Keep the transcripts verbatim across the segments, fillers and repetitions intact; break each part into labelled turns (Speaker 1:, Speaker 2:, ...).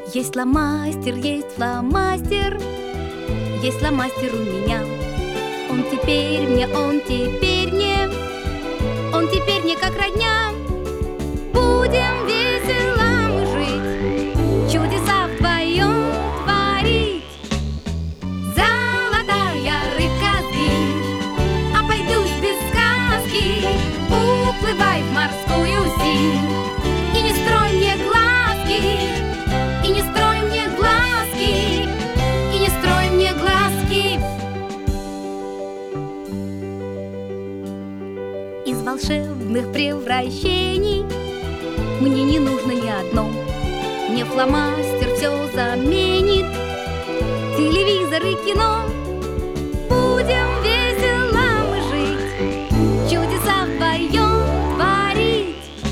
Speaker 1: Есть фломастер, есть фломастер, есть фломастер у меня. Он теперь мне, он теперь мне, он теперь мне как родня. Будем весело мы жить, чудеса вдвоем творить. Золотая рыбка Зинь, обойдусь без сказки, уплывай в морскую синь. И не строй мне глазки, и не строй мне глазки, и не строй мне глазки. Из волшебных превращений мне не нужно ни одно. Мне фломастер все заменит, телевизор и кино. Будем весело мы жить, чудеса вдвоем творить.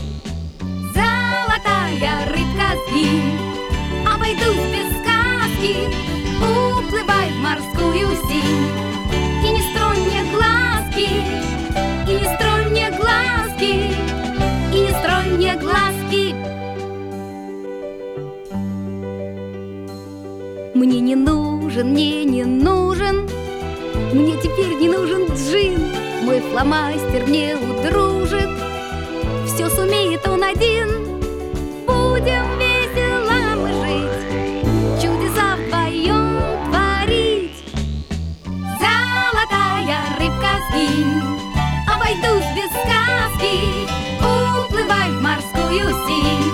Speaker 1: Золотая рыбка Зинь, обойдусь без сказки, уплывай в морскую синь. И не строй мне глазки, и не строй мне глазки, и не строй мне глазки. Мне не нужен, мне не нужен, мне теперь не нужен джин. Мой фломастер мне удружит, все сумеет он один. Будем весело мы жить, чудеса вдвоем творить. Золотая рыбка Зинь, обойдусь без сказки, уплывай в морскую синь.